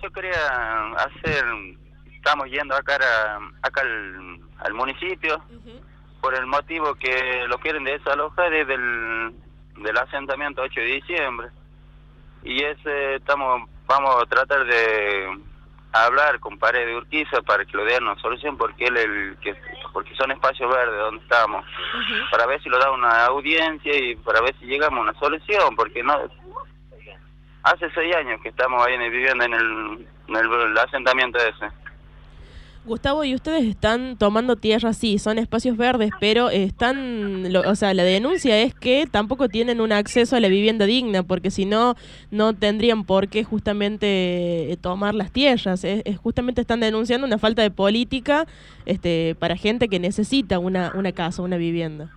yo quería hacer, estamos yendo acá al municipio, por el motivo que lo quieren desalojar desde del asentamiento 8 de diciembre. Y vamos a tratar de hablar con Paredes de Urquiza para que lo den una solución, porque porque son espacios verdes donde estamos, para ver si lo da una audiencia y para ver si llegamos a una solución, porque no hace 6 años que estamos ahí viviendo en el asentamiento ese. Gustavo, y ustedes están tomando tierra, sí, son espacios verdes, pero o sea, la denuncia es que tampoco tienen un acceso a la vivienda digna, porque si no, no tendrían por qué justamente tomar las tierras. Justamente están denunciando una falta de política para gente que necesita una casa, una vivienda.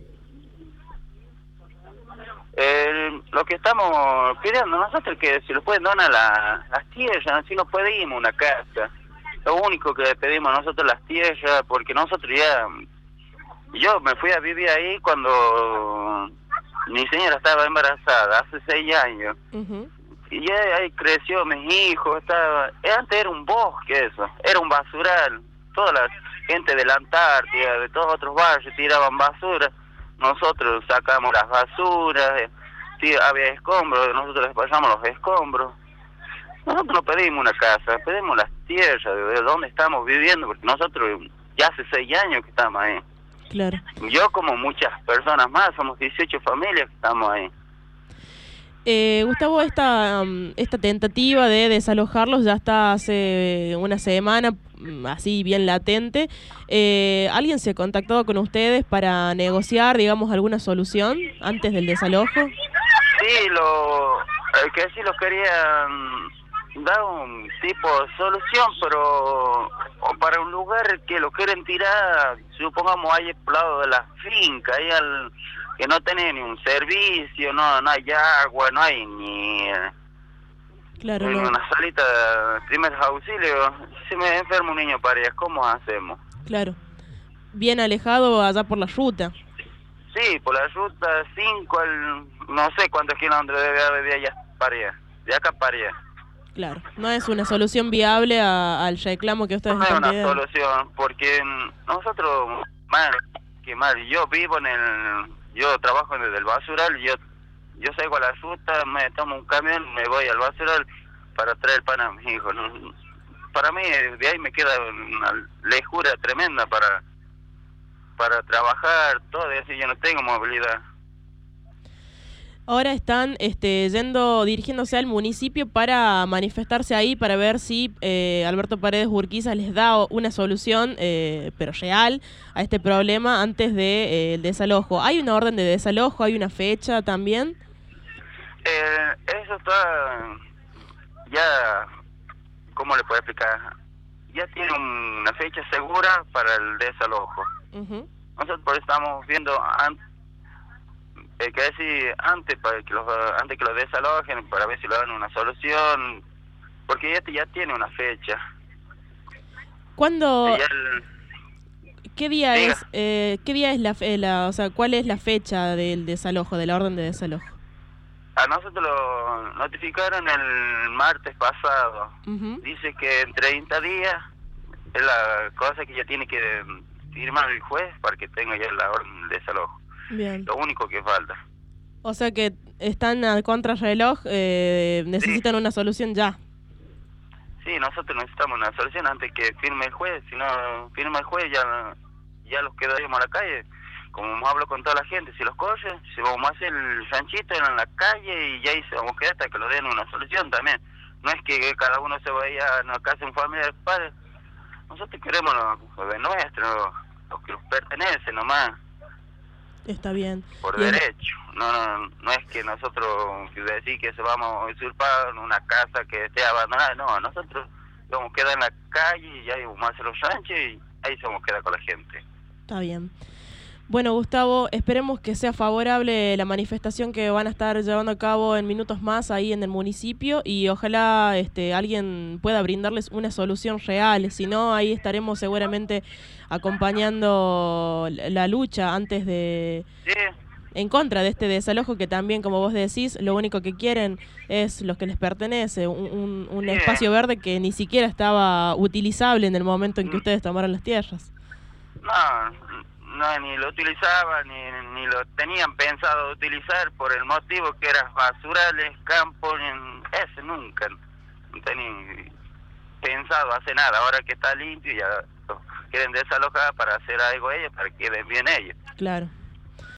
Lo que estamos pidiendo nosotros es que si lo pueden donar las tierras, si no pedimos una casa. Lo único que pedimos nosotros las tierras, porque nosotros yo me fui a vivir ahí cuando mi señora estaba embarazada, hace 6 años. Y ya ahí creció mis hijos, antes era un bosque eso, era un basural. Toda la gente de la Antártida, de todos otros barrios tiraban basura. Nosotros sacamos las basuras, había escombros, nosotros les pasamos los escombros. Nosotros no pedimos una casa, pedimos las tierras de donde estamos viviendo, porque nosotros ya hace 6 años que estamos ahí. Claro. Yo, como muchas personas más, somos 18 familias que estamos ahí. Gustavo, esta tentativa de desalojarlos ya está hace una semana, así bien latente. ¿Alguien se ha contactado con ustedes para negociar, digamos, alguna solución antes del desalojo? Sí, que sí lo querían dar un tipo de solución, pero para un lugar que lo quieren tirar, supongamos ahí al lado de la finca, ahí que no tiene ni un servicio, no hay agua, no hay ni una salita de primeros auxilios. Si me enferma un niño para allá, ¿cómo hacemos? Claro, bien alejado allá por la ruta. Sí, por la ruta 5, no sé cuántos kilómetros debe haber de allá para allá, de acá para allá. Claro, no es una solución viable al reclamo que ustedes están pidiendo. No es una solución, porque nosotros, yo trabajo en el basural, yo salgo a la ruta, me tomo un camión, me voy al basural para traer pan a mis hijos. Para mí, de ahí me queda una lejura tremenda para trabajar, todo eso, yo no tengo movilidad. Ahora están dirigiéndose al municipio para manifestarse ahí, para ver si Alberto Paredes Urquiza les da una solución, pero real, a este problema antes del desalojo. ¿Hay una orden de desalojo? ¿Hay una fecha también? Eso está ya, ¿cómo le puedo explicar? Ya tiene una fecha segura para el desalojo. Nosotros estamos viendo antes que lo desalojen, para ver si le dan una solución, porque ya tiene una fecha. ¿Cuándo? ¿Qué día es? ¿Qué día es o sea, cuál es la fecha del desalojo, de la orden de desalojo? A nosotros lo notificaron el martes pasado. Dice que en 30 días es la cosa que ya tiene que firmar el juez para que tenga ya la orden de desalojo. Bien. Lo único que falta. O sea que están a contrarreloj, necesitan una solución ya. Sí, nosotros necesitamos una solución antes que firme el juez. Si no firma el juez, ya los quedaríamos a la calle. Como hablo con toda la gente, si los coge, si vamos a hacer el ranchito en la calle y ya ahí se vamos a quedar hasta que lo den una solución también. No es que cada uno se vaya a una casa en familia de padres. Nosotros queremos lo de nuestro, lo que nos pertenece nomás. Está bien. Por derecho. No es que nosotros decir que se vamos a usurpar una casa que esté abandonada. No, nosotros vamos a quedar en la calle y ahí vamos a hacer los ranchos y ahí se vamos a quedar con la gente. Está bien. Bueno, Gustavo, esperemos que sea favorable la manifestación que van a estar llevando a cabo en minutos más ahí en el municipio y ojalá alguien pueda brindarles una solución real. Si no, ahí estaremos seguramente acompañando la lucha antes de en contra de este desalojo que también, como vos decís, lo único que quieren es lo que les pertenece, un espacio verde que ni siquiera estaba utilizable en el momento en que ustedes tomaron las tierras. No, ni lo utilizaban, ni lo tenían pensado utilizar por el motivo que eran basurales, campos, ese nunca tenían pensado hacer nada. Ahora que está limpio ya lo quieren desalojar para hacer algo ellos, para que queden bien ellos. Claro.